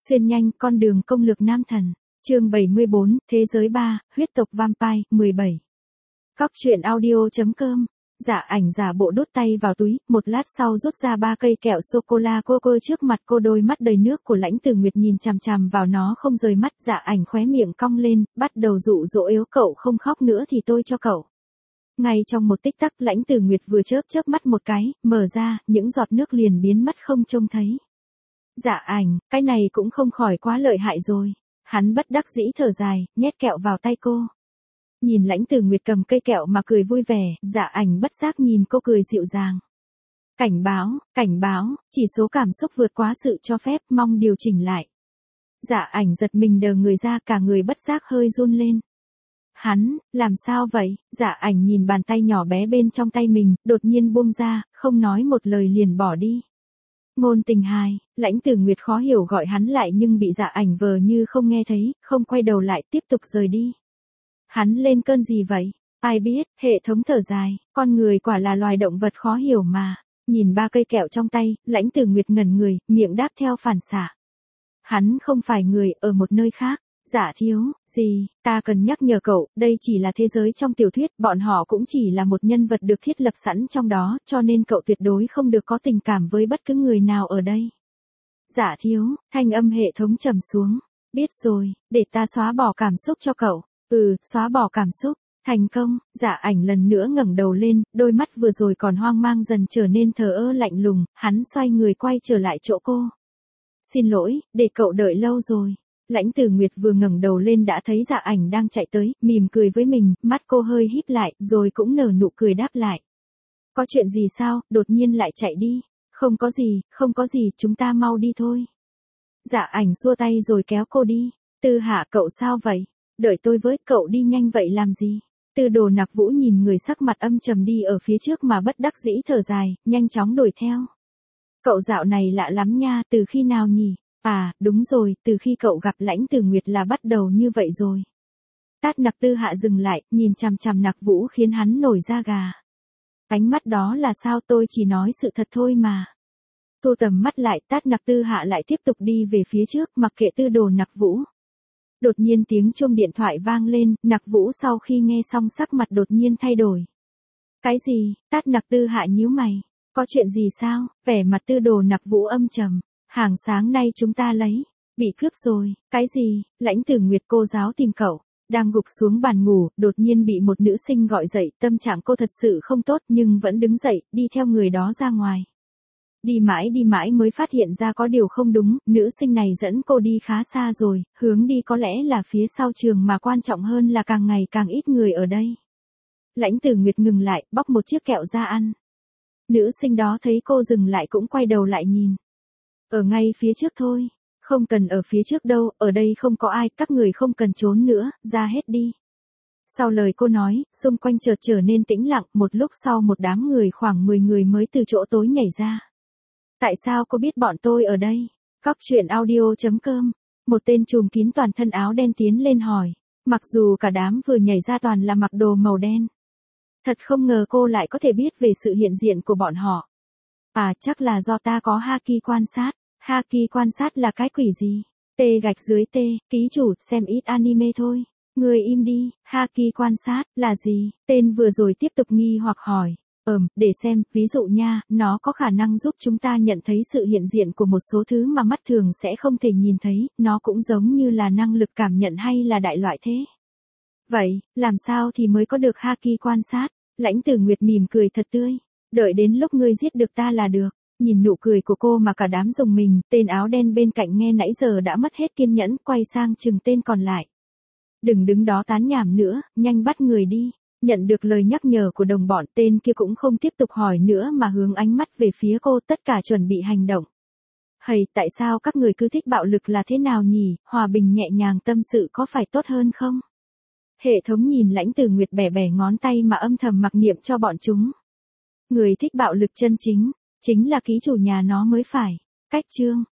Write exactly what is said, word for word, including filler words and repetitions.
Xuyên nhanh con đường công lược nam thần. Chương bảy mươi bốn, Thế giới ba, huyết tộc vampire, mười bảy. Cóc truyện audio chấm com. Dạ ảnh giả bộ đút tay vào túi, một lát sau rút ra ba cây kẹo sô-cô-la cô cô trước mặt cô, đôi mắt đầy nước của Lãnh Tử Nguyệt nhìn chằm chằm vào nó không rời mắt. Dạ ảnh khóe miệng cong lên, bắt đầu dụ dỗ yếu cậu không khóc nữa thì tôi cho cậu. Ngay trong một tích tắc, Lãnh Tử Nguyệt vừa chớp chớp mắt một cái, mở ra, những giọt nước liền biến mất không trông thấy. Dạ ảnh, cái này cũng không khỏi quá lợi hại rồi. Hắn bất đắc dĩ thở dài, nhét kẹo vào tay cô. Nhìn Lãnh Tử Nguyệt cầm cây kẹo mà cười vui vẻ, Dạ ảnh bất giác nhìn cô cười dịu dàng. Cảnh báo, cảnh báo, chỉ số cảm xúc vượt quá sự cho phép, mong điều chỉnh lại. Dạ ảnh giật mình đờ người ra, cả người bất giác hơi run lên. Hắn, làm sao vậy? Dạ ảnh nhìn bàn tay nhỏ bé bên trong tay mình, đột nhiên buông ra, không nói một lời liền bỏ đi. Ngôn tình hài, Lãnh Tử Nguyệt khó hiểu gọi hắn lại nhưng bị Dạ ảnh vờ như không nghe thấy, không quay đầu lại tiếp tục rời đi. Hắn lên cơn gì vậy? Ai biết, hệ thống thở dài, con người quả là loài động vật khó hiểu mà. Nhìn ba cây kẹo trong tay, Lãnh Tử Nguyệt ngẩn người, miệng đáp theo phản xạ. Hắn không phải người, ở một nơi khác. Dạ thiếu, gì, ta cần nhắc nhở cậu, đây chỉ là thế giới trong tiểu thuyết, bọn họ cũng chỉ là một nhân vật được thiết lập sẵn trong đó, cho nên cậu tuyệt đối không được có tình cảm với bất cứ người nào ở đây. Dạ thiếu, thanh âm hệ thống trầm xuống. Biết rồi, để ta xóa bỏ cảm xúc cho cậu. Ừ, xóa bỏ cảm xúc. Thành công. Dạ ảnh lần nữa ngẩng đầu lên, đôi mắt vừa rồi còn hoang mang dần trở nên thờ ơ lạnh lùng, hắn xoay người quay trở lại chỗ cô. Xin lỗi, để cậu đợi lâu rồi. Lãnh Tử Nguyệt vừa ngẩng đầu lên đã thấy Dạ ảnh đang chạy tới, mỉm cười với mình, mắt cô hơi híp lại, rồi cũng nở nụ cười đáp lại. Có chuyện gì sao, đột nhiên lại chạy đi? Không có gì, không có gì, chúng ta mau đi thôi. Dạ ảnh xua tay rồi kéo cô đi. Tư Hạ, cậu sao vậy? Đợi tôi với, cậu đi nhanh vậy làm gì? Tư Đồ Nặc Vũ nhìn người sắc mặt âm trầm đi ở phía trước mà bất đắc dĩ thở dài, nhanh chóng đuổi theo. Cậu dạo này lạ lắm nha, từ khi nào nhỉ? À, đúng rồi, từ khi cậu gặp Lãnh Tử Nguyệt là bắt đầu như vậy rồi. Tát Nặc Tư Hạ dừng lại, nhìn chằm chằm Nặc Vũ khiến hắn nổi da gà. Ánh mắt đó là sao, tôi chỉ nói sự thật thôi mà. Thu tầm mắt lại, Tát Nặc Tư Hạ lại tiếp tục đi về phía trước, mặc kệ Tư Đồ Nặc Vũ. Đột nhiên tiếng chuông điện thoại vang lên, Nặc Vũ sau khi nghe xong sắc mặt đột nhiên thay đổi. Cái gì? Tát Nặc Tư Hạ nhíu mày. Có chuyện gì sao? Vẻ mặt Tư Đồ Nặc Vũ âm trầm. Hàng sáng nay chúng ta lấy. Bị cướp rồi. Cái gì? Lãnh Tử Nguyệt cô giáo tìm cậu. Đang gục xuống bàn ngủ, đột nhiên bị một nữ sinh gọi dậy, tâm trạng cô thật sự không tốt nhưng vẫn đứng dậy, đi theo người đó ra ngoài. Đi mãi đi mãi mới phát hiện ra có điều không đúng, nữ sinh này dẫn cô đi khá xa rồi, hướng đi có lẽ là phía sau trường mà quan trọng hơn là càng ngày càng ít người ở đây. Lãnh Tử Nguyệt ngừng lại, bóc một chiếc kẹo ra ăn. Nữ sinh đó thấy cô dừng lại cũng quay đầu lại nhìn. Ở ngay phía trước thôi, không cần ở phía trước đâu, ở đây không có ai, các người không cần trốn nữa, ra hết đi. Sau lời cô nói, xung quanh chợt trở nên tĩnh lặng, một lúc sau một đám người khoảng mười người mới từ chỗ tối nhảy ra. Tại sao cô biết bọn tôi ở đây? Cóc truyện audio chấm com. Một tên trùm kín toàn thân áo đen tiến lên hỏi. Mặc dù cả đám vừa nhảy ra toàn là mặc đồ màu đen. Thật không ngờ cô lại có thể biết về sự hiện diện của bọn họ. À, chắc là do ta có haki quan sát. Haki quan sát là cái quỷ gì? T gạch dưới T, ký chủ, xem ít anime thôi. Người im đi, haki quan sát, là gì? Tên vừa rồi tiếp tục nghi hoặc hỏi. Ừm, để xem, ví dụ nha, nó có khả năng giúp chúng ta nhận thấy sự hiện diện của một số thứ mà mắt thường sẽ không thể nhìn thấy, nó cũng giống như là năng lực cảm nhận hay là đại loại thế. Vậy, làm sao thì mới có được haki quan sát? Lãnh Tử Nguyệt mỉm cười thật tươi. Đợi đến lúc ngươi giết được ta là được. Nhìn nụ cười của cô mà cả đám rùng mình, tên áo đen bên cạnh nghe nãy giờ đã mất hết kiên nhẫn, quay sang chừng tên còn lại. Đừng đứng đó tán nhảm nữa, nhanh bắt người đi. Nhận được lời nhắc nhở của đồng bọn, tên kia cũng không tiếp tục hỏi nữa mà hướng ánh mắt về phía cô, tất cả chuẩn bị hành động. Hầy, tại sao các người cứ thích bạo lực là thế nào nhỉ, hòa bình nhẹ nhàng tâm sự có phải tốt hơn không? Hệ thống nhìn Lãnh Tử Nguyệt bẻ bẻ ngón tay mà âm thầm mặc niệm cho bọn chúng. Người thích bạo lực chân chính, chính là ký chủ nhà nó mới phải. Cách chương.